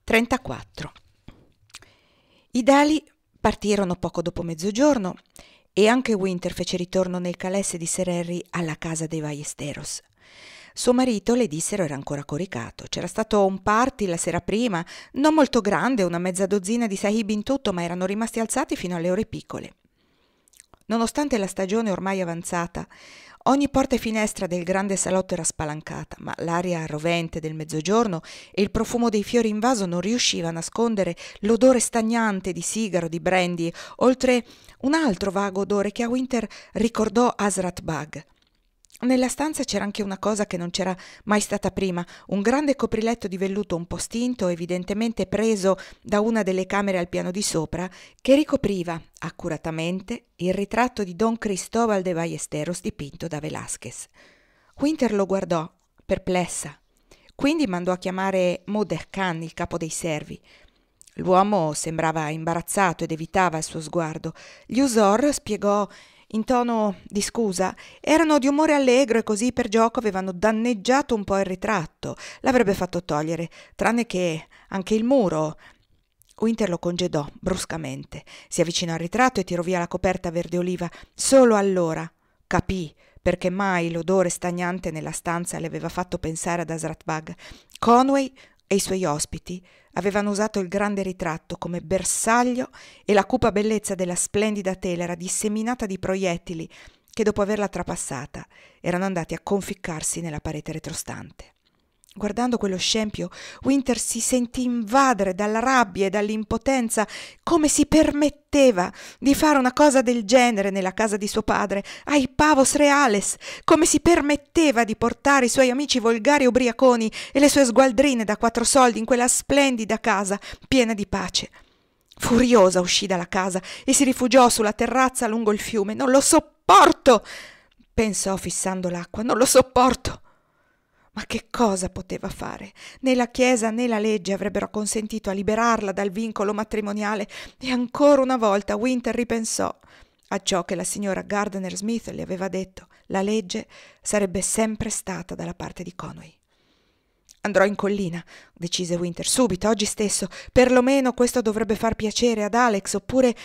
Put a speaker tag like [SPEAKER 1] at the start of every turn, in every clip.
[SPEAKER 1] 34. I Dali partirono poco dopo mezzogiorno e anche Winter fece ritorno nel calesse di Sir Harry alla casa dei Ballesteros. Suo marito, le dissero, era ancora coricato. C'era stato un party la sera prima, non molto grande, una mezza dozzina di sahibi in tutto, ma erano rimasti alzati fino alle ore piccole. Nonostante la stagione ormai avanzata, ogni porta e finestra del grande salotto era spalancata, ma l'aria rovente del mezzogiorno e il profumo dei fiori in vaso non riusciva a nascondere l'odore stagnante di sigaro, di brandy, oltre un altro vago odore che a Winter ricordò Hazrat Bag. Nella stanza c'era anche una cosa che non c'era mai stata prima, un grande copriletto di velluto un po' stinto, evidentemente preso da una delle camere al piano di sopra, che ricopriva accuratamente il ritratto di Don Cristóbal de Ballesteros dipinto da Velázquez. Winter lo guardò, perplessa. Quindi mandò a chiamare Moder Khan, il capo dei servi. L'uomo sembrava imbarazzato ed evitava il suo sguardo. Gli Usor spiegò in tono di scusa, erano di umore allegro e così per gioco avevano danneggiato un po' il ritratto. L'avrebbe fatto togliere, tranne che anche il muro. Winter lo congedò bruscamente, si avvicinò al ritratto e tirò via la coperta verde oliva. Solo allora capì perché mai l'odore stagnante nella stanza le aveva fatto pensare ad Hazrat Bag. Conway e i suoi ospiti avevano usato il grande ritratto come bersaglio e la cupa bellezza della splendida tela era disseminata di proiettili che, dopo averla trapassata, erano andati a conficcarsi nella parete retrostante. Guardando quello scempio, Winter si sentì invadere dalla rabbia e dall'impotenza. Come si permetteva di fare una cosa del genere nella casa di suo padre, ai pavos reales? Come si permetteva di portare i suoi amici volgari e ubriaconi e le sue sgualdrine da 4 soldi in quella splendida casa piena di pace? Furiosa uscì dalla casa e si rifugiò sulla terrazza lungo il fiume. «Non lo sopporto!» pensò fissando l'acqua. «Non lo sopporto!» Ma che cosa poteva fare? Né la Chiesa né la legge avrebbero consentito a liberarla dal vincolo matrimoniale, e ancora una volta Winter ripensò a ciò che la signora Gardner Smith le aveva detto: la legge sarebbe sempre stata dalla parte di Conway. «Andrò in collina», decise Winter, «subito, oggi stesso. Perlomeno questo dovrebbe far piacere ad Alex, oppure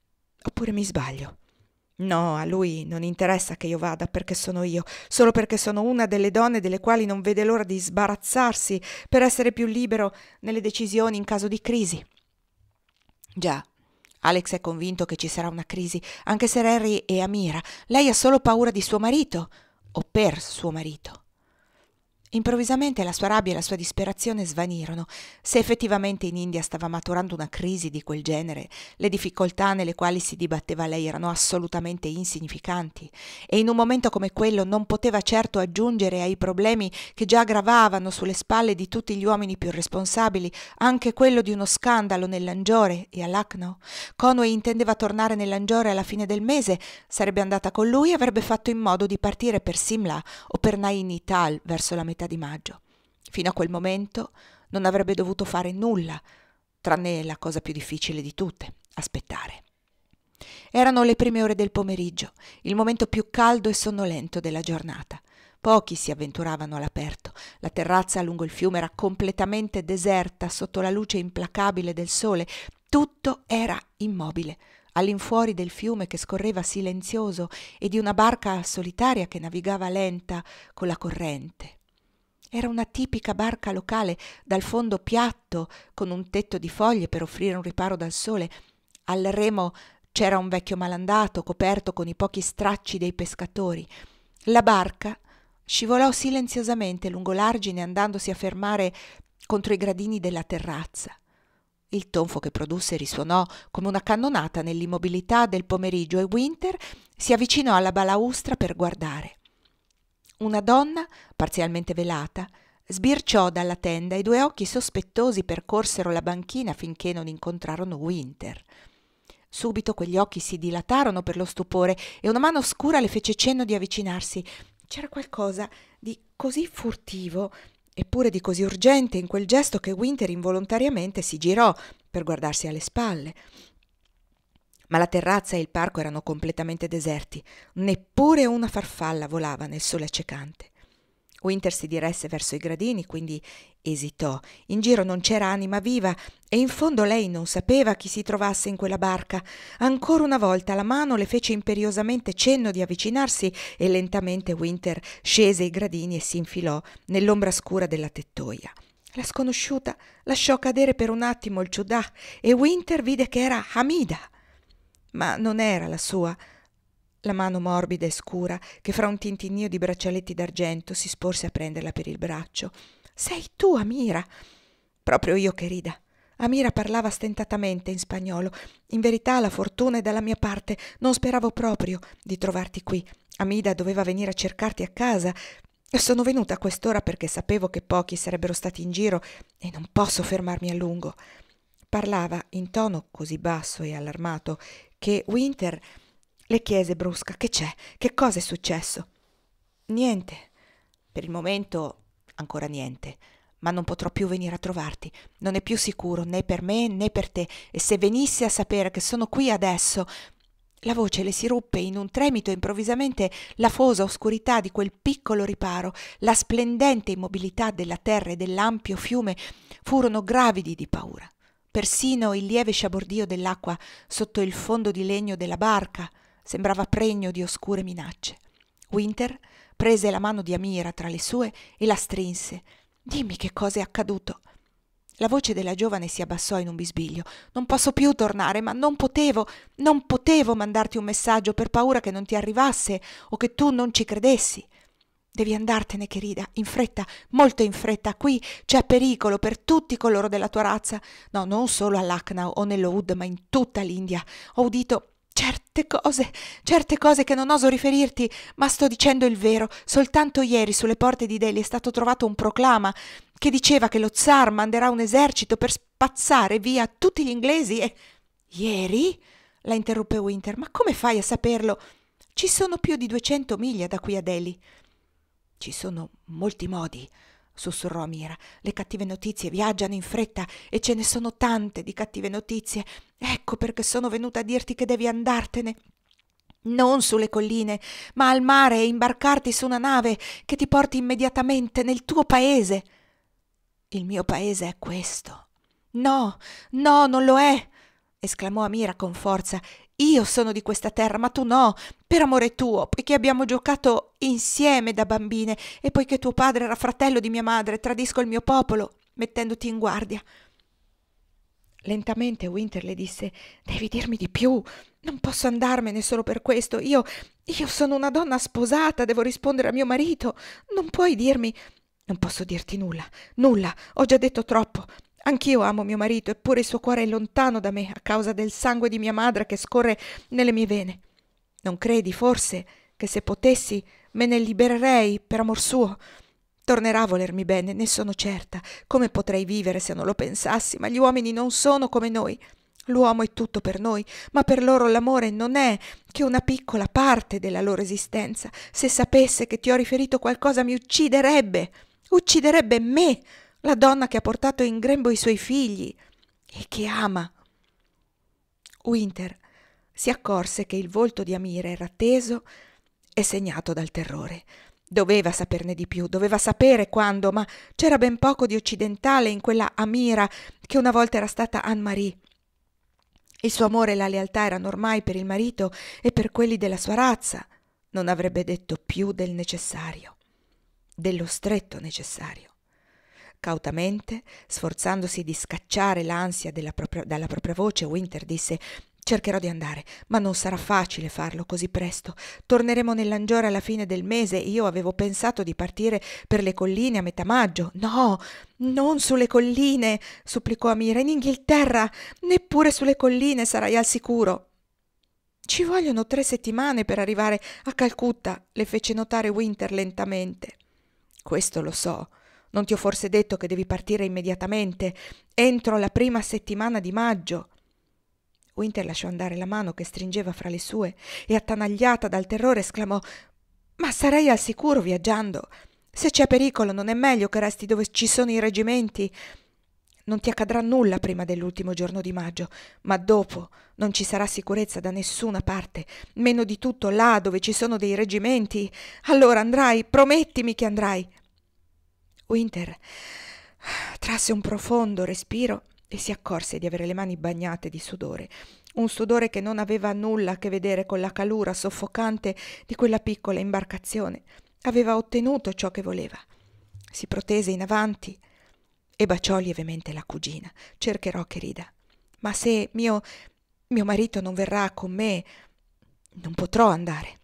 [SPEAKER 1] mi sbaglio. No, a lui non interessa che io vada perché sono io, solo perché sono una delle donne delle quali non vede l'ora di sbarazzarsi per essere più libero nelle decisioni in caso di crisi». Già, Alex è convinto che ci sarà una crisi, anche se Harry è Amira. Lei ha solo paura di suo marito, o per suo marito. Improvvisamente la sua rabbia e la sua disperazione svanirono. Se effettivamente in India stava maturando una crisi di quel genere, le difficoltà nelle quali si dibatteva lei erano assolutamente insignificanti, e in un momento come quello non poteva certo aggiungere ai problemi che già gravavano sulle spalle di tutti gli uomini più responsabili anche quello di uno scandalo nell'Angiore e a Lucknow. Conway intendeva tornare nell'Angiore alla fine del mese, sarebbe andata con lui e avrebbe fatto in modo di partire per Simla o per Nainital verso la metà di maggio. Fino a quel momento non avrebbe dovuto fare nulla, tranne la cosa più difficile di tutte: aspettare. Erano le prime ore del pomeriggio, il momento più caldo e sonnolento della giornata. Pochi si avventuravano all'aperto. La terrazza lungo il fiume era completamente deserta sotto la luce implacabile del sole. Tutto era immobile, all'infuori del fiume che scorreva silenzioso e di una barca solitaria che navigava lenta con la corrente. Era una tipica barca locale, dal fondo piatto, con un tetto di foglie per offrire un riparo dal sole. Al remo c'era un vecchio malandato coperto con i pochi stracci dei pescatori. La barca scivolò silenziosamente lungo l'argine, andandosi a fermare contro i gradini della terrazza. Il tonfo che produsse risuonò come una cannonata nell'immobilità del pomeriggio e Winter si avvicinò alla balaustra per guardare. Una donna, parzialmente velata, sbirciò dalla tenda e 2 occhi sospettosi percorsero la banchina finché non incontrarono Winter. Subito quegli occhi si dilatarono per lo stupore e una mano oscura le fece cenno di avvicinarsi. C'era qualcosa di così furtivo, eppure di così urgente in quel gesto, che Winter involontariamente si girò per guardarsi alle spalle. Ma la terrazza e il parco erano completamente deserti, neppure una farfalla volava nel sole accecante. Winter si diresse verso i gradini, quindi esitò. In giro non c'era anima viva e in fondo lei non sapeva chi si trovasse in quella barca. Ancora una volta la mano le fece imperiosamente cenno di avvicinarsi e lentamente Winter scese i gradini e si infilò nell'ombra scura della tettoia. La sconosciuta lasciò cadere per un attimo il ciudà e Winter vide che era Hamida. Ma non era la sua. La mano morbida e scura, che fra un tintinnio di braccialetti d'argento si sporse a prenderla per il braccio. «Sei tu, Amira!» Proprio io che rida. Amira parlava stentatamente in spagnolo. «In verità la fortuna è dalla mia parte. Non speravo proprio di trovarti qui. Amida doveva venire a cercarti a casa. Sono venuta a quest'ora perché sapevo che pochi sarebbero stati in giro e non posso fermarmi a lungo». Parlava in tono così basso e allarmato che Winter le chiese brusca: «Che c'è? Che cosa è successo?» «Niente. Per il momento ancora niente. Ma non potrò più venire a trovarti. Non è più sicuro né per me né per te. E se venissi a sapere che sono qui adesso...» La voce le si ruppe in un tremito e improvvisamente la fosa oscurità di quel piccolo riparo, la splendente immobilità della terra e dell'ampio fiume furono gravidi di paura. Persino il lieve sciabordio dell'acqua sotto il fondo di legno della barca sembrava pregno di oscure minacce. Winter prese la mano di Amira tra le sue e la strinse. «Dimmi che cosa è accaduto». La voce della giovane si abbassò in un bisbiglio. «Non posso più tornare, ma non potevo mandarti un messaggio per paura che non ti arrivasse o che tu non ci credessi. Devi andartene, querida, in fretta, molto in fretta. Qui c'è pericolo per tutti coloro della tua razza. No, non solo a Lucknow o nell'Oud, ma in tutta l'India. Ho udito certe cose che non oso riferirti, ma sto dicendo il vero. Soltanto ieri sulle porte di Delhi è stato trovato un proclama che diceva che lo zar manderà un esercito per spazzare via tutti gli inglesi e...» «Ieri?» la interruppe Winter. «Ma come fai a saperlo? Ci sono più di 200 miglia da qui a Delhi». «Ci sono molti modi», sussurrò Amira. «Le cattive notizie viaggiano in fretta e ce ne sono tante di cattive notizie. Ecco perché sono venuta a dirti che devi andartene. Non sulle colline, ma al mare e imbarcarti su una nave che ti porti immediatamente nel tuo paese». «Il mio paese è questo». «No, no, non lo è», esclamò Amira con forza. «Io sono di questa terra, ma tu no, per amore tuo, poiché abbiamo giocato insieme da bambine e poiché tuo padre era fratello di mia madre, tradisco il mio popolo, mettendoti in guardia». Lentamente Winter le disse: «Devi dirmi di più, non posso andarmene solo per questo. Io sono una donna sposata, devo rispondere a mio marito. Non puoi dirmi...» «Non posso dirti nulla, ho già detto troppo. Anch'io amo mio marito, eppure il suo cuore è lontano da me a causa del sangue di mia madre che scorre nelle mie vene. Non credi, forse, che se potessi me ne libererei per amor suo? Tornerà a volermi bene, ne sono certa. Come potrei vivere se non lo pensassi? Ma gli uomini non sono come noi. L'uomo è tutto per noi, ma per loro l'amore non è che una piccola parte della loro esistenza. Se sapesse che ti ho riferito qualcosa mi ucciderebbe me, la donna che ha portato in grembo i suoi figli e che ama». Winter si accorse che il volto di Amira era teso e segnato dal terrore. Doveva saperne di più, doveva sapere quando, ma c'era ben poco di occidentale in quella Amira che una volta era stata Anne-Marie. Il suo amore e la lealtà erano ormai per il marito e per quelli della sua razza. Non avrebbe detto più del necessario, dello stretto necessario. Cautamente, sforzandosi di scacciare l'ansia dalla propria voce, Winter disse: «Cercherò di andare, ma non sarà facile farlo così presto. Torneremo nell'Angiora alla fine del mese e io avevo pensato di partire per le colline a metà maggio». «No, non sulle colline», supplicò Amira, «in Inghilterra, neppure sulle colline sarai al sicuro». «Ci vogliono 3 settimane per arrivare a Calcutta», le fece notare Winter lentamente. «Questo lo so. Non ti ho forse detto che devi partire immediatamente, entro la prima settimana di maggio?» Winter lasciò andare la mano che stringeva fra le sue e, attanagliata dal terrore, esclamò: «Ma sarei al sicuro viaggiando. Se c'è pericolo non è meglio che resti dove ci sono i reggimenti? Non ti accadrà nulla prima dell'ultimo giorno di maggio, ma dopo non ci sarà sicurezza da nessuna parte, meno di tutto là dove ci sono dei reggimenti. Allora andrai, promettimi che andrai». Winter trasse un profondo respiro e si accorse di avere le mani bagnate di sudore, un sudore che non aveva nulla a che vedere con la calura soffocante di quella piccola imbarcazione. Aveva ottenuto ciò che voleva. Si protese in avanti e baciò lievemente la cugina. Cercherò che rida. Ma se mio marito non verrà con me, non potrò andare.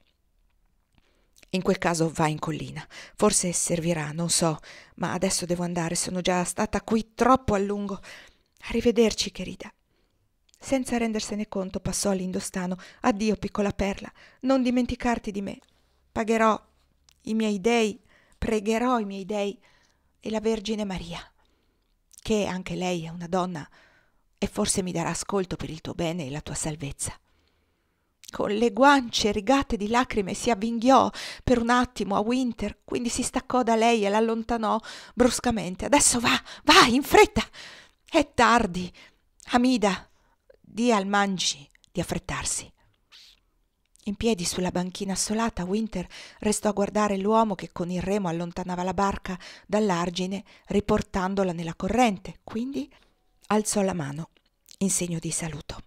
[SPEAKER 1] In quel caso vai in collina. Forse servirà, non so, ma adesso devo andare. Sono già stata qui troppo a lungo. Arrivederci, querida. Senza rendersene conto passò all'indostano. Addio, piccola perla, non dimenticarti di me. Pagherò i miei dei, pregherò i miei dei e la Vergine Maria, che anche lei è una donna e forse mi darà ascolto per il tuo bene e la tua salvezza. Con le guance rigate di lacrime si avvinghiò per un attimo a Winter, quindi si staccò da lei e l'allontanò bruscamente. Adesso va, in fretta! È tardi. Amida, di al Mangi di affrettarsi. In piedi sulla banchina assolata, Winter restò a guardare l'uomo che con il remo allontanava la barca dall'argine, riportandola nella corrente. Quindi alzò la mano in segno di saluto.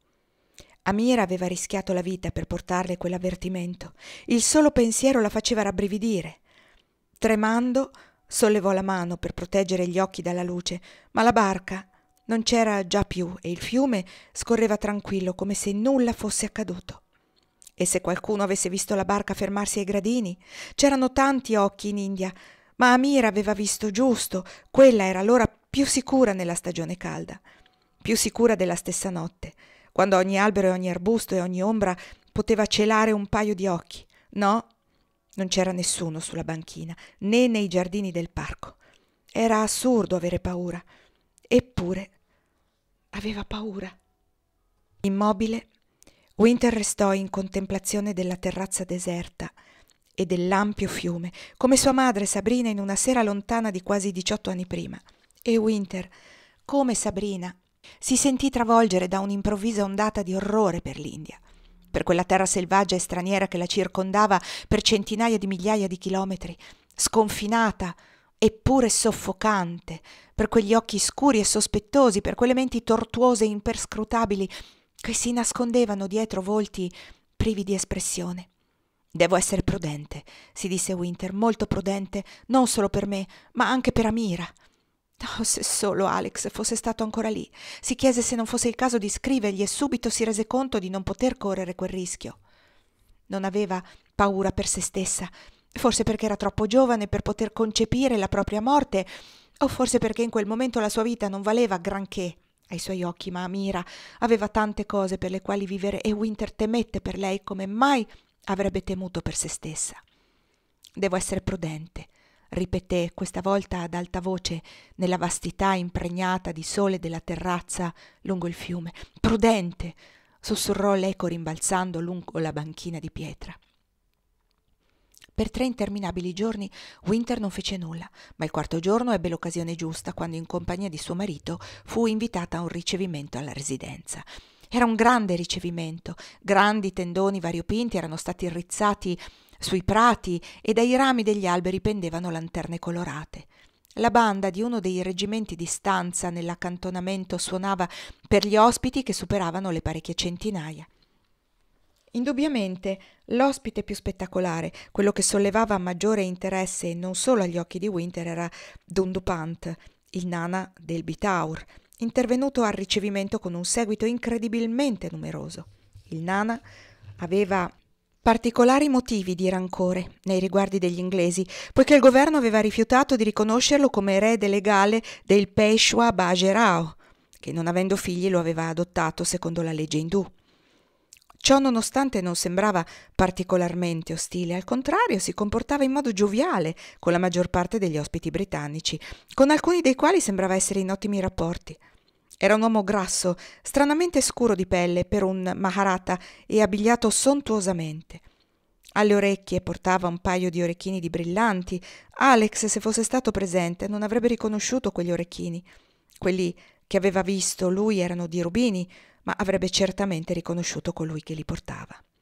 [SPEAKER 1] Amira aveva rischiato la vita per portarle quell'avvertimento. Il solo pensiero la faceva rabbrividire. Tremando, sollevò la mano per proteggere gli occhi dalla luce, ma la barca non c'era già più e il fiume scorreva tranquillo come se nulla fosse accaduto. E se qualcuno avesse visto la barca fermarsi ai gradini? C'erano tanti occhi in India, ma Amira aveva visto giusto. Quella era l'ora più sicura nella stagione calda, più sicura della stessa notte, quando ogni albero e ogni arbusto e ogni ombra poteva celare un paio di occhi. No, non c'era nessuno sulla banchina, né nei giardini del parco. Era assurdo avere paura, eppure aveva paura. Immobile, Winter restò in contemplazione della terrazza deserta e dell'ampio fiume, come sua madre Sabrina in una sera lontana di quasi 18 anni prima. E Winter, come Sabrina, si sentì travolgere da un'improvvisa ondata di orrore per l'India, per quella terra selvaggia e straniera che la circondava per centinaia di migliaia di chilometri, sconfinata eppure soffocante, per quegli occhi scuri e sospettosi, per quelle menti tortuose e imperscrutabili che si nascondevano dietro volti privi di espressione. «Devo essere prudente», si disse Winter, «molto prudente, non solo per me, ma anche per Amira». Oh, se solo Alex fosse stato ancora lì. Si chiese se non fosse il caso di scrivergli e subito si rese conto di non poter correre quel rischio. Non aveva paura per se stessa, forse perché era troppo giovane per poter concepire la propria morte, o forse perché in quel momento la sua vita non valeva granché ai suoi occhi, ma Amira aveva tante cose per le quali vivere e Winter temette per lei come mai avrebbe temuto per se stessa. «Devo essere prudente», ripeté questa volta ad alta voce nella vastità impregnata di sole della terrazza lungo il fiume. «Prudente», sussurrò l'eco rimbalzando lungo la banchina di pietra. Per 3 interminabili giorni Winter non fece nulla, ma il quarto giorno ebbe l'occasione giusta quando in compagnia di suo marito fu invitata a un ricevimento alla residenza. Era un grande ricevimento, grandi tendoni variopinti erano stati rizzati sui prati e dai rami degli alberi pendevano lanterne colorate. La banda di uno dei reggimenti di stanza nell'accantonamento suonava per gli ospiti che superavano le parecchie centinaia. Indubbiamente l'ospite più spettacolare, quello che sollevava maggiore interesse non solo agli occhi di Winter, era Dundupant, il nana del Bitaur, intervenuto al ricevimento con un seguito incredibilmente numeroso. Il nana aveva particolari motivi di rancore nei riguardi degli inglesi, poiché il governo aveva rifiutato di riconoscerlo come erede legale del Peshwa Bajerao, che non avendo figli lo aveva adottato secondo la legge indù. Ciò nonostante non sembrava particolarmente ostile, al contrario si comportava in modo gioviale con la maggior parte degli ospiti britannici, con alcuni dei quali sembrava essere in ottimi rapporti. Era un uomo grasso, stranamente scuro di pelle per un Maharata e abbigliato sontuosamente. Alle orecchie portava un paio di orecchini di brillanti. Alex, se fosse stato presente, non avrebbe riconosciuto quegli orecchini. Quelli che aveva visto lui erano di rubini, ma avrebbe certamente riconosciuto colui che li portava.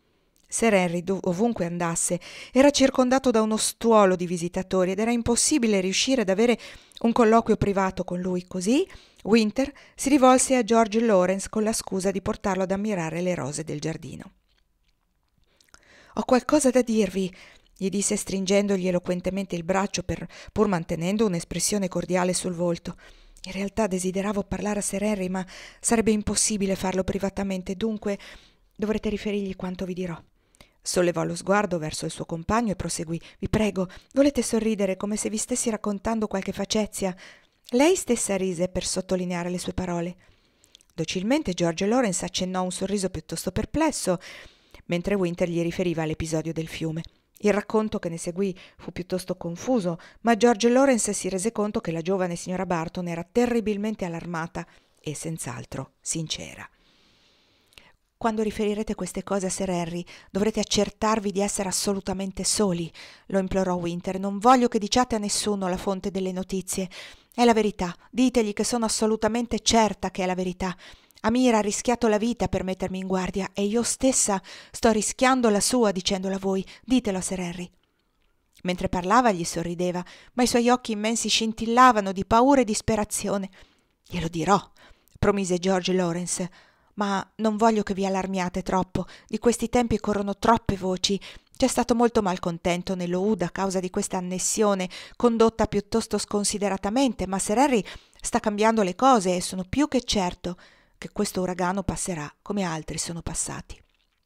[SPEAKER 1] Sir Henry, ovunque andasse, era circondato da uno stuolo di visitatori ed era impossibile riuscire ad avere un colloquio privato con lui. Così Winter si rivolse a George Lawrence con la scusa di portarlo ad ammirare le rose del giardino. «Ho qualcosa da dirvi», gli disse stringendogli eloquentemente il braccio pur mantenendo un'espressione cordiale sul volto. In realtà desideravo parlare a Sir Henry, ma sarebbe impossibile farlo privatamente, dunque dovrete riferirgli quanto vi dirò. Sollevò lo sguardo verso il suo compagno e proseguì. «Vi prego, volete sorridere come se vi stessi raccontando qualche facezia?» Lei stessa rise per sottolineare le sue parole. Docilmente George Lawrence accennò un sorriso piuttosto perplesso, mentre Winter gli riferiva l'episodio del fiume. Il racconto che ne seguì fu piuttosto confuso, ma George Lawrence si rese conto che la giovane signora Barton era terribilmente allarmata e senz'altro sincera. «Quando riferirete queste cose a Sir Henry, dovrete accertarvi di essere assolutamente soli», lo implorò Winter. «Non voglio che diciate a nessuno la fonte delle notizie. È la verità. Ditegli che sono assolutamente certa che è la verità. Amira ha rischiato la vita per mettermi in guardia e io stessa sto rischiando la sua dicendola a voi. Ditelo a Sir Henry». Mentre parlava gli sorrideva, ma i suoi occhi immensi scintillavano di paura e disperazione. «Glielo dirò», promise George Lawrence, «ma non voglio che vi allarmiate troppo. Di questi tempi corrono troppe voci. C'è stato molto malcontento nello Hood a causa di questa annessione, condotta piuttosto sconsideratamente, ma Sir Henry sta cambiando le cose e sono più che certo che questo uragano passerà come altri sono passati».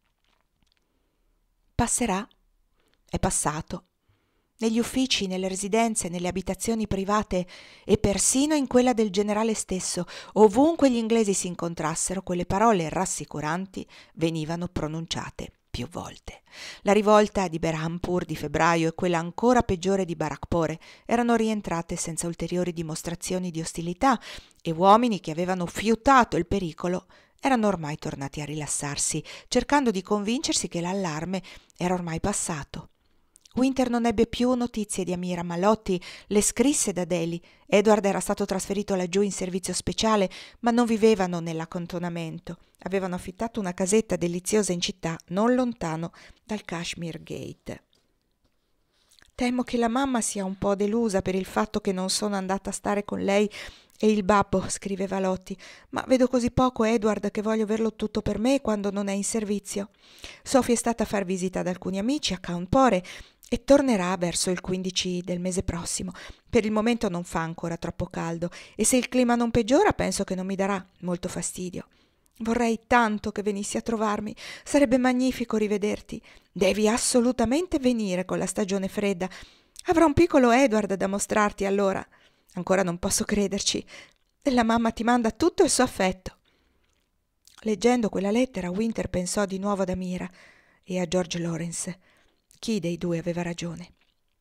[SPEAKER 1] «Passerà?» «È passato. Negli uffici, nelle residenze, nelle abitazioni private e persino in quella del generale stesso, ovunque gli inglesi si incontrassero, quelle parole rassicuranti venivano pronunciate più volte. La rivolta di Berhampur di febbraio e quella ancora peggiore di Barakpore erano rientrate senza ulteriori dimostrazioni di ostilità e uomini che avevano fiutato il pericolo erano ormai tornati a rilassarsi, cercando di convincersi che l'allarme era ormai passato. Winter non ebbe più notizie di Amira, ma Lottie le scrisse da Delhi. Edward era stato trasferito laggiù in servizio speciale, ma non vivevano nell'accantonamento. Avevano affittato una casetta deliziosa in città, non lontano dal Kashmir Gate. «Temo che la mamma sia un po' delusa per il fatto che non sono andata a stare con lei e il babbo», scriveva Lottie, «ma vedo così poco Edward che voglio averlo tutto per me quando non è in servizio. Sophie è stata a far visita ad alcuni amici a Cawnpore e tornerà verso il 15 del mese prossimo. Per il momento non fa ancora troppo caldo e se il clima non peggiora penso che non mi darà molto fastidio. Vorrei tanto che venissi a trovarmi, sarebbe magnifico rivederti. Devi assolutamente venire con la stagione fredda. Avrò un piccolo Edward da mostrarti allora. Ancora non posso crederci. La mamma ti manda tutto il suo affetto». Leggendo quella lettera, Winter pensò di nuovo ad Amira e a George Lawrence. Chi dei due aveva ragione?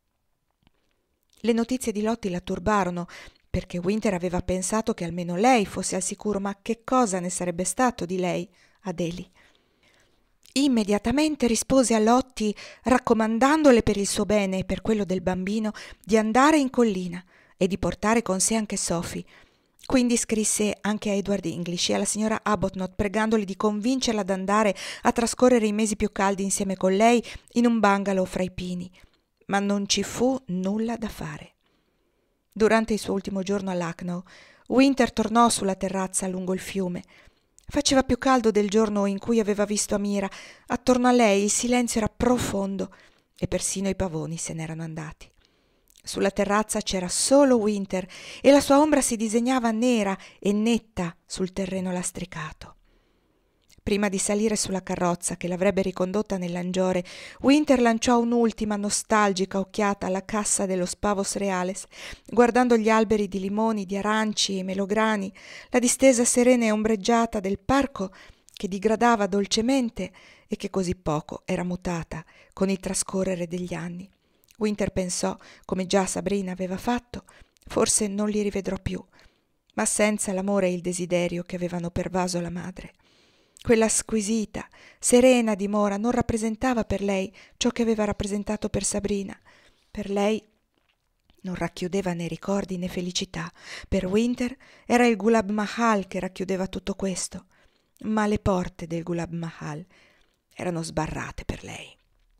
[SPEAKER 1] Le notizie di Lottie la turbarono, perché Winter aveva pensato che almeno lei fosse al sicuro, ma che cosa ne sarebbe stato di lei a Delhi? Immediatamente rispose a Lottie, raccomandandole per il suo bene e per quello del bambino di andare in collina e di portare con sé anche Sophie. Quindi scrisse anche a Edward English e alla signora Arbuthnot pregandoli di convincerla ad andare a trascorrere i mesi più caldi insieme con lei in un bungalow fra i pini. Ma non ci fu nulla da fare. Durante il suo ultimo giorno a Lucknow, Winter tornò sulla terrazza lungo il fiume. Faceva più caldo del giorno in cui aveva visto Amira. Attorno a lei il silenzio era profondo e persino i pavoni se n'erano andati. Sulla terrazza c'era solo Winter e la sua ombra si disegnava nera e netta sul terreno lastricato. Prima di salire sulla carrozza che l'avrebbe ricondotta nell'Angiore, Winter lanciò un'ultima nostalgica occhiata alla cassa dello Spavos Reales, guardando gli alberi di limoni, di aranci e melograni, la distesa serena e ombreggiata del parco che digradava dolcemente e che così poco era mutata con il trascorrere degli anni. Winter pensò, come già Sabrina aveva fatto, forse non li rivedrò più, ma senza l'amore e il desiderio che avevano pervaso la madre. Quella squisita, serena dimora non rappresentava per lei ciò che aveva rappresentato per Sabrina. Per lei non racchiudeva né ricordi né felicità. Per Winter era il Gulab Mahal che racchiudeva tutto questo. Ma le porte del Gulab Mahal erano sbarrate per lei.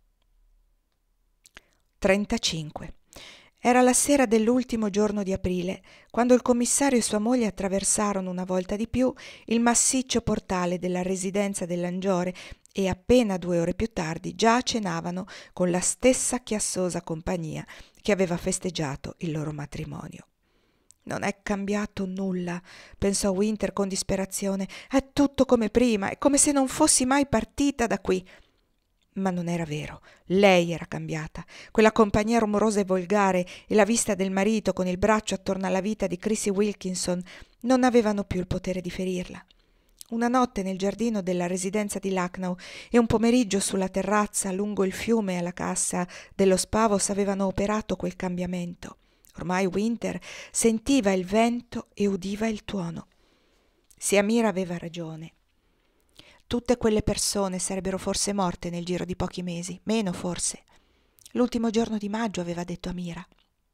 [SPEAKER 1] 35. Era la sera dell'ultimo giorno di aprile, quando il commissario e sua moglie attraversarono una volta di più il massiccio portale della residenza dell'Angiore e appena 2 ore più tardi già cenavano con la stessa chiassosa compagnia che aveva festeggiato il loro matrimonio. «Non è cambiato nulla», pensò Winter con disperazione. «È tutto come prima, è come se non fossi mai partita da qui». Ma non era vero. Lei era cambiata. Quella compagnia rumorosa e volgare e la vista del marito con il braccio attorno alla vita di Chrissy Wilkinson non avevano più il potere di ferirla. Una notte nel giardino della residenza di Lucknow e un pomeriggio sulla terrazza lungo il fiume alla cassa dello Spavos avevano operato quel cambiamento. Ormai Winter sentiva il vento e udiva il tuono. Se Amira aveva ragione, tutte quelle persone sarebbero forse morte nel giro di pochi mesi, meno forse. L'ultimo giorno di maggio, aveva detto Amira.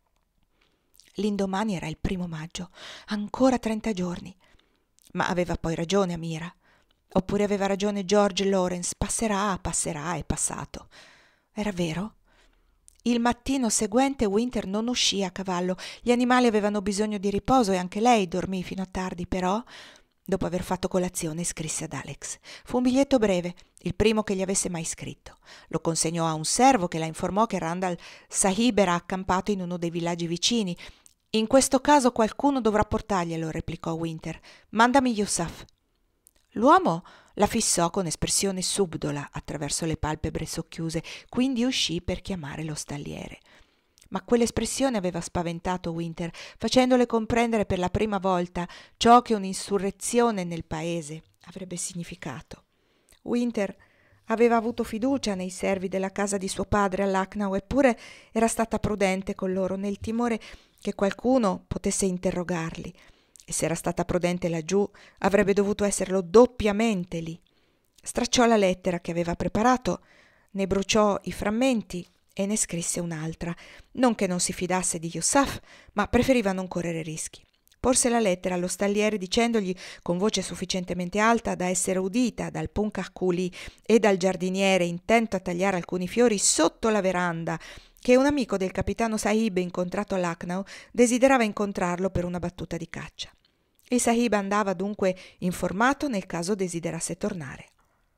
[SPEAKER 1] L'indomani era il 1° maggio, ancora 30 giorni. Ma aveva poi ragione Amira. Oppure aveva ragione George Lawrence, passerà, è passato. Era vero? Il mattino seguente Winter non uscì a cavallo. Gli animali avevano bisogno di riposo e anche lei dormì fino a tardi, però dopo aver fatto colazione scrisse ad Alex. Fu un biglietto breve, il primo che gli avesse mai scritto. Lo consegnò a un servo che la informò che Randall Sahib era accampato in uno dei villaggi vicini. «In questo caso qualcuno dovrà portarglielo», replicò Winter. «Mandami Yusuf». L'uomo la fissò con espressione subdola attraverso le palpebre socchiuse, quindi uscì per chiamare lo stalliere. Ma quell'espressione aveva spaventato Winter, facendole comprendere per la prima volta ciò che un'insurrezione nel paese avrebbe significato. Winter aveva avuto fiducia nei servi della casa di suo padre a Lucknow, eppure era stata prudente con loro nel timore che qualcuno potesse interrogarli, e se era stata prudente laggiù avrebbe dovuto esserlo doppiamente lì. Stracciò la lettera che aveva preparato, ne bruciò i frammenti e ne scrisse un'altra. Non che non si fidasse di Yusuf, ma preferiva non correre rischi. Porse la lettera allo stalliere dicendogli con voce sufficientemente alta da essere udita dal punkah culi e dal giardiniere intento a tagliare alcuni fiori sotto la veranda che un amico del capitano Sahib incontrato a Lucknow desiderava incontrarlo per una battuta di caccia. Il Sahib andava dunque informato nel caso desiderasse tornare.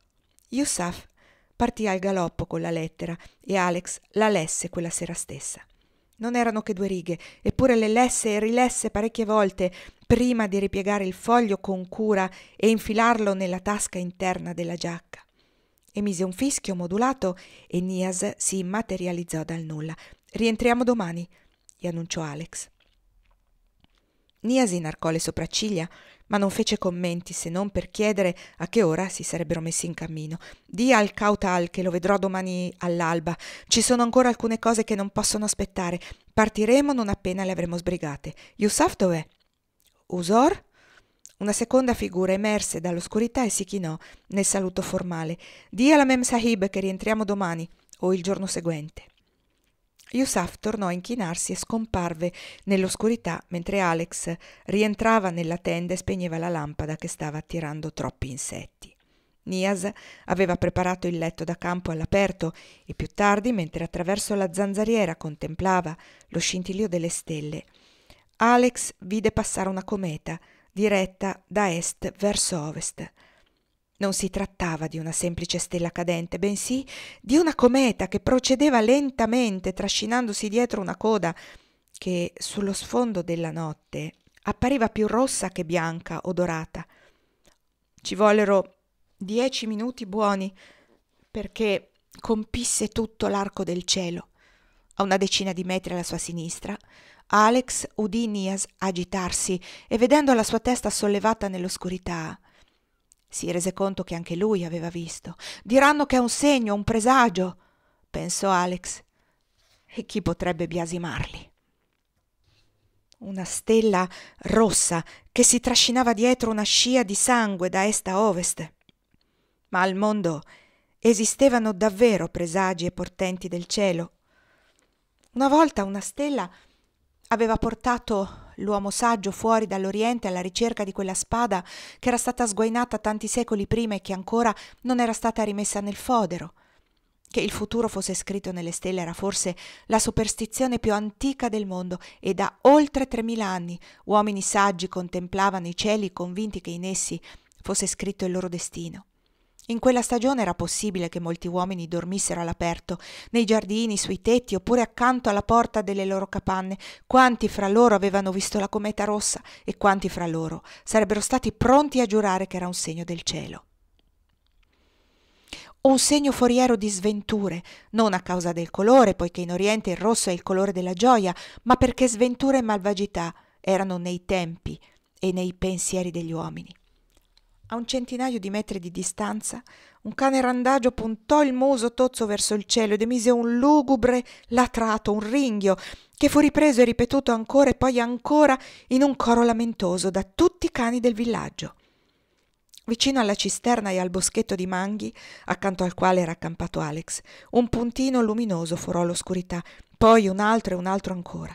[SPEAKER 1] Yusuf partì al galoppo con la lettera e Alex la lesse quella sera stessa. Non erano che 2 righe, eppure le lesse e rilesse parecchie volte prima di ripiegare il foglio con cura e infilarlo nella tasca interna della giacca. Emise un fischio modulato e Nias si materializzò dal nulla. «Rientriamo domani», gli annunciò Alex. Nias inarcò le sopracciglia, ma non fece commenti se non per chiedere a che ora si sarebbero messi in cammino. «Dì al Kautal che lo vedrò domani all'alba. Ci sono ancora alcune cose che non possono aspettare. Partiremo non appena le avremo sbrigate. Yusuf dov'è?» «Usor?» Una seconda figura emerse dall'oscurità e si chinò nel saluto formale. «Dì alla Mem Sahib che rientriamo domani o il giorno seguente». Yusuf tornò a inchinarsi e scomparve nell'oscurità mentre Alex rientrava nella tenda e spegneva la lampada che stava attirando troppi insetti. Nias aveva preparato il letto da campo all'aperto e più tardi, mentre attraverso la zanzariera contemplava lo scintillio delle stelle, Alex vide passare una cometa diretta da est verso ovest. Non si trattava di una semplice stella cadente, bensì di una cometa che procedeva lentamente, trascinandosi dietro una coda che sullo sfondo della notte appariva più rossa che bianca o dorata. Ci vollero 10 minuti buoni perché compisse tutto l'arco del cielo. A una decina di metri alla sua sinistra, Alex udì Nias agitarsi e, vedendo la sua testa sollevata nell'oscurità, si rese conto che anche lui aveva visto. «Diranno che è un segno, un presagio», pensò Alex. E chi potrebbe biasimarli? Una stella rossa che si trascinava dietro una scia di sangue da est a ovest. Ma al mondo esistevano davvero presagi e portenti del cielo. Una volta una stella aveva portato l'uomo saggio fuori dall'Oriente alla ricerca di quella spada che era stata sguainata tanti secoli prima e che ancora non era stata rimessa nel fodero. Che il futuro fosse scritto nelle stelle era forse la superstizione più antica del mondo, e da oltre 3000 anni uomini saggi contemplavano i cieli convinti che in essi fosse scritto il loro destino. In quella stagione era possibile che molti uomini dormissero all'aperto, nei giardini, sui tetti, oppure accanto alla porta delle loro capanne. Quanti fra loro avevano visto la cometa rossa e quanti fra loro sarebbero stati pronti a giurare che era un segno del cielo. O un segno foriero di sventure, non a causa del colore, poiché in Oriente il rosso è il colore della gioia, ma perché sventura e malvagità erano nei tempi e nei pensieri degli uomini. A un centinaio di metri di distanza, un cane randagio puntò il muso tozzo verso il cielo ed emise un lugubre latrato, un ringhio, che fu ripreso e ripetuto ancora e poi ancora in un coro lamentoso da tutti i cani del villaggio. Vicino alla cisterna e al boschetto di manghi, accanto al quale era accampato Alex, un puntino luminoso forò l'oscurità, poi un altro e un altro ancora.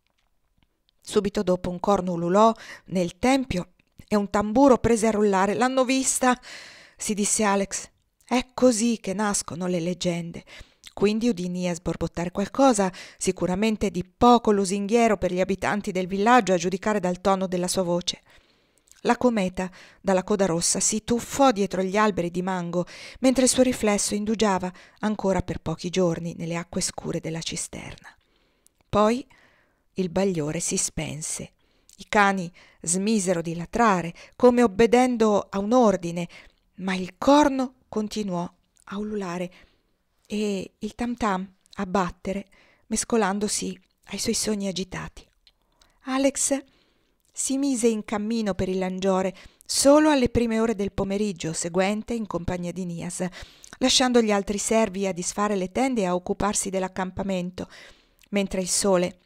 [SPEAKER 1] Subito dopo un corno ululò nel tempio e un tamburo prese a rullare. «L'hanno vista!» si disse Alex. «È così che nascono le leggende». Quindi udì Nias borbottare qualcosa, sicuramente di poco lusinghiero per gli abitanti del villaggio, a giudicare dal tono della sua voce. La cometa, dalla coda rossa, si tuffò dietro gli alberi di mango, mentre il suo riflesso indugiava ancora per pochi giorni nelle acque scure della cisterna. Poi il bagliore si spense. I cani smisero di latrare, come obbedendo a un ordine, ma il corno continuò a ululare e il tam tam a battere, mescolandosi ai suoi sogni agitati. Alex si mise in cammino per il Langiore solo alle prime ore del pomeriggio seguente in compagnia di Nias, lasciando gli altri servi a disfare le tende e a occuparsi dell'accampamento, mentre il sole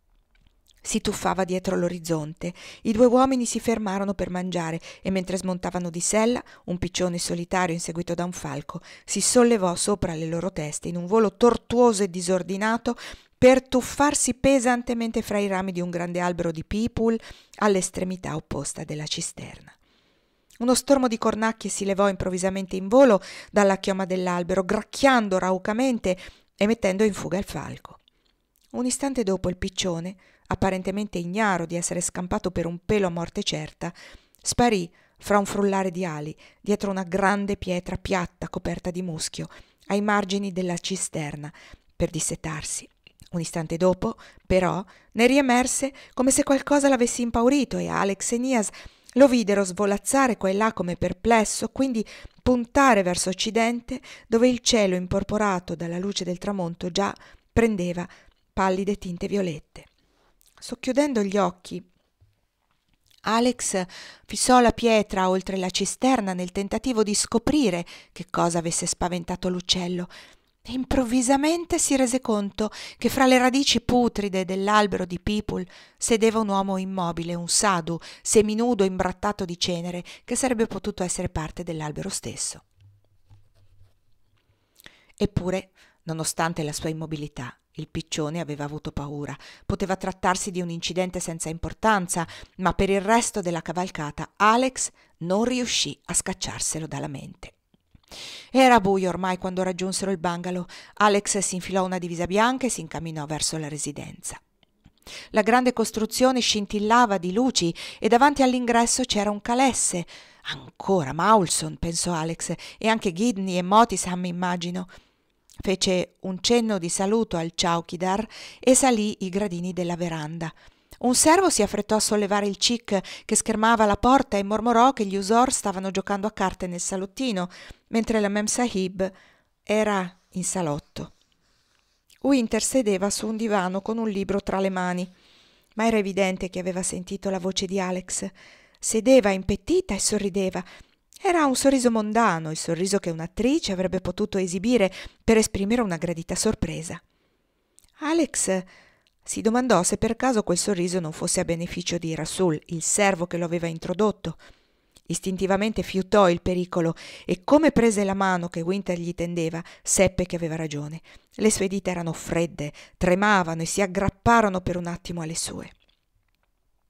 [SPEAKER 1] si tuffava dietro l'orizzonte. I due uomini si fermarono per mangiare e mentre smontavano di sella, un piccione solitario inseguito da un falco si sollevò sopra le loro teste in un volo tortuoso e disordinato per tuffarsi pesantemente fra i rami di un grande albero di pipul all'estremità opposta della cisterna. Uno stormo di cornacchie si levò improvvisamente in volo dalla chioma dell'albero, gracchiando raucamente e mettendo in fuga il falco. Un istante dopo il piccione, apparentemente ignaro di essere scampato per un pelo a morte certa, sparì fra un frullare di ali dietro una grande pietra piatta coperta di muschio ai margini della cisterna per dissetarsi. Un istante dopo, però, ne riemerse come se qualcosa l'avesse impaurito e Alex e Nias lo videro svolazzare qua e là come perplesso, quindi puntare verso occidente, dove il cielo imporporato dalla luce del tramonto già prendeva pallide tinte violette. Socchiudendo gli occhi, Alex fissò la pietra oltre la cisterna nel tentativo di scoprire che cosa avesse spaventato l'uccello. Improvvisamente si rese conto che fra le radici putride dell'albero di pipul sedeva un uomo immobile, un sadhu, seminudo imbrattato di cenere, che sarebbe potuto essere parte dell'albero stesso. Eppure, nonostante la sua immobilità, il piccione aveva avuto paura. Poteva trattarsi di un incidente senza importanza, ma per il resto della cavalcata Alex non riuscì a scacciarselo dalla mente. Era buio ormai quando raggiunsero il bungalow. Alex si infilò una divisa bianca e si incamminò verso la residenza. La grande costruzione scintillava di luci e davanti all'ingresso c'era un calesse. Ancora Maulson, pensò Alex, e anche Gidney e Motisham, immagino. Fece un cenno di saluto al Chowkidar e salì i gradini della veranda. Un servo si affrettò a sollevare il cic che schermava la porta e mormorò che gli Usor stavano giocando a carte nel salottino, mentre la Memsahib era in salotto. Winter sedeva su un divano con un libro tra le mani, ma era evidente che aveva sentito la voce di Alex. Sedeva impettita e sorrideva. Era un sorriso mondano, il sorriso che un'attrice avrebbe potuto esibire per esprimere una gradita sorpresa. Alex si domandò se per caso quel sorriso non fosse a beneficio di Rasul, il servo che lo aveva introdotto. Istintivamente fiutò il pericolo e, come prese la mano che Winter gli tendeva, seppe che aveva ragione. Le sue dita erano fredde, tremavano e si aggrapparono per un attimo alle sue.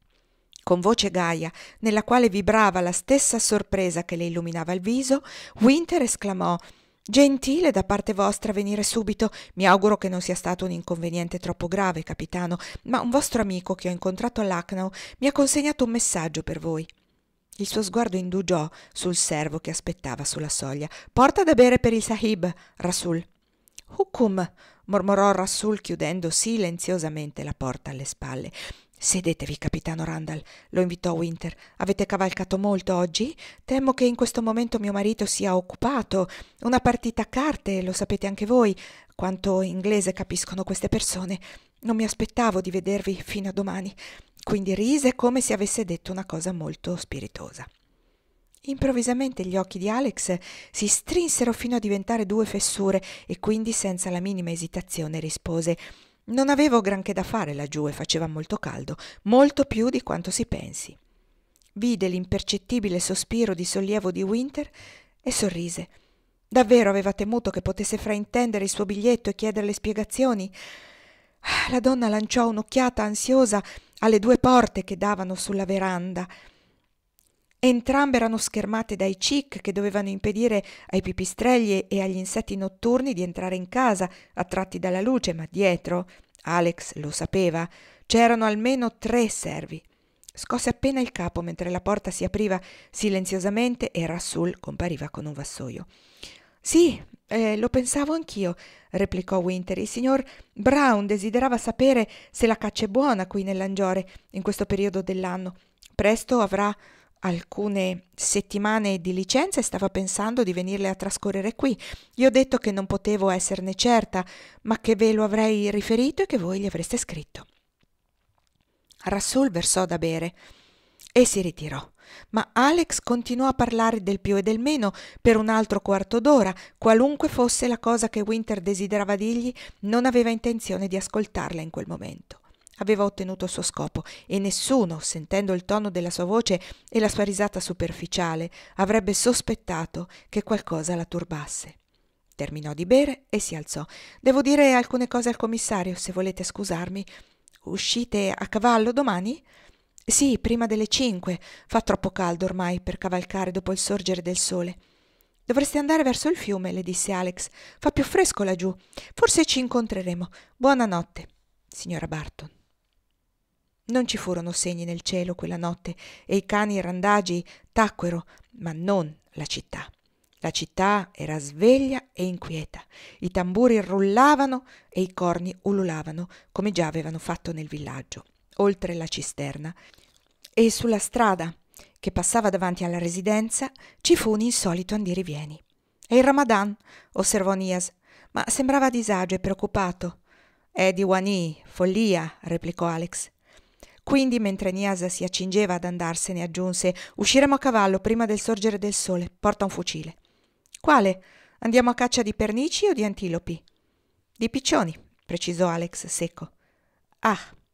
[SPEAKER 1] Con voce gaia, nella quale vibrava la stessa sorpresa che le illuminava il viso, Winter esclamò: «Gentile da parte vostra venire subito. Mi auguro che non sia stato un inconveniente troppo grave, capitano, ma un vostro amico che ho incontrato a Lucknow mi ha consegnato un messaggio per voi». Il suo sguardo indugiò sul servo che aspettava sulla soglia. «Porta da bere per il sahib, Rasul». «Hukum», mormorò Rasul chiudendo silenziosamente la porta alle spalle. «Sedetevi, capitano Randall», lo invitò Winter. «Avete cavalcato molto oggi? Temo che in questo momento mio marito sia occupato. Una partita a carte, lo sapete anche voi. Quanto inglese capiscono queste persone. Non mi aspettavo di vedervi fino a domani». Quindi rise come se avesse detto una cosa molto spiritosa. Improvvisamente gli occhi di Alex si strinsero fino a diventare 2 fessure e quindi senza la minima esitazione rispose: «Non avevo granché da fare laggiù e faceva molto caldo, molto più di quanto si pensi». Vide l'impercettibile sospiro di sollievo di Winter e sorrise. Davvero aveva temuto che potesse fraintendere il suo biglietto e chiedere le spiegazioni? La donna lanciò un'occhiata ansiosa alle 2 porte che davano sulla veranda. Entrambe erano schermate dai cic che dovevano impedire ai pipistrelli e agli insetti notturni di entrare in casa, attratti dalla luce, ma dietro, Alex lo sapeva, c'erano almeno 3 servi. Scosse appena il capo mentre la porta si apriva silenziosamente e Rasul compariva con un vassoio. «Sì, lo pensavo anch'io», replicò Winter. «Il signor Brown desiderava sapere se la caccia è buona qui nell'Angiore in questo periodo dell'anno. Presto avrà alcune settimane di licenza e stava pensando di venirle a trascorrere qui. Io ho detto che non potevo esserne certa, ma che ve lo avrei riferito e che voi gli avreste scritto». Rasul versò da bere e si ritirò, ma Alex continuò a parlare del più e del meno per un altro quarto d'ora. Qualunque fosse la cosa che Winter desiderava dirgli, non aveva intenzione di ascoltarla in quel momento. Aveva ottenuto il suo scopo e nessuno, sentendo il tono della sua voce e la sua risata superficiale, avrebbe sospettato che qualcosa la turbasse. Terminò di bere e si alzò. «Devo dire alcune cose al commissario, se volete scusarmi». «Uscite a cavallo domani?» «Sì, prima delle 5. Fa troppo caldo ormai per cavalcare dopo il sorgere del sole». «Dovreste andare verso il fiume», le disse Alex. «Fa più fresco laggiù. Forse ci incontreremo. Buonanotte, signora Barton». Non ci furono segni nel cielo quella notte e i cani randagi tacquero, ma non la città. La città era sveglia e inquieta. I tamburi rullavano e i corni ululavano, come già avevano fatto nel villaggio, oltre la cisterna. E sulla strada che passava davanti alla residenza ci fu un insolito andirivieni. «È il Ramadan», osservò Nias, ma sembrava a disagio e preoccupato. «È Diwani, follia», replicò Alex. Quindi, mentre Nias si accingeva ad andarsene, aggiunse: «Usciremo a cavallo prima del sorgere del sole. Porta un fucile». «Quale? Andiamo a caccia di pernici o di antilopi?» «Di piccioni», precisò Alex secco. «Ah».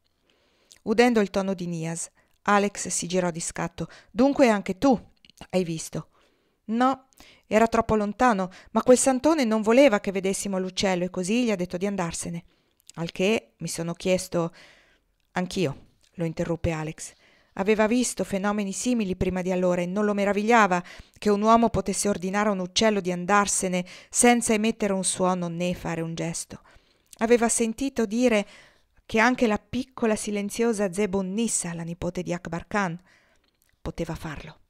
[SPEAKER 1] Udendo il tono di Nias, Alex si girò di scatto. «Dunque anche tu hai visto?» «No, era troppo lontano, ma quel santone non voleva che vedessimo l'uccello e così gli ha detto di andarsene. Al che mi sono chiesto...» «Anch'io», lo interruppe Alex. Aveva visto fenomeni simili prima di allora e non lo meravigliava che un uomo potesse ordinare a un uccello di andarsene senza emettere un suono né fare un gesto. Aveva sentito dire che anche la piccola silenziosa Zebun Nissa, la nipote di Akbar Khan, poteva farlo.